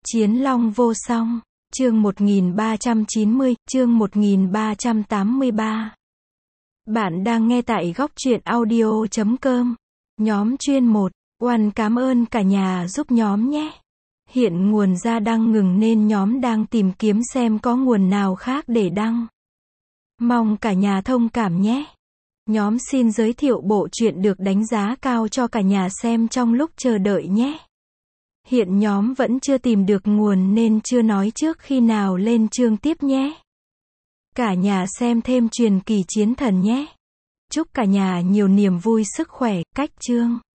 Chiến long vô song. Chương 1390, chương 1383. Bạn đang nghe tại góc truyện audio.com. Nhóm chuyên 1. Oan cảm ơn cả nhà giúp nhóm nhé. Hiện nguồn ra đăng ngừng nên nhóm đang tìm kiếm xem có nguồn nào khác để đăng. Mong cả nhà thông cảm nhé. Nhóm xin giới thiệu bộ truyện được đánh giá cao cho cả nhà xem trong lúc chờ đợi nhé. Hiện nhóm vẫn chưa tìm được nguồn nên chưa nói trước khi nào lên chương tiếp nhé. Cả nhà xem thêm truyền kỳ chiến thần nhé. Chúc cả nhà nhiều niềm vui sức khỏe. Cách chương.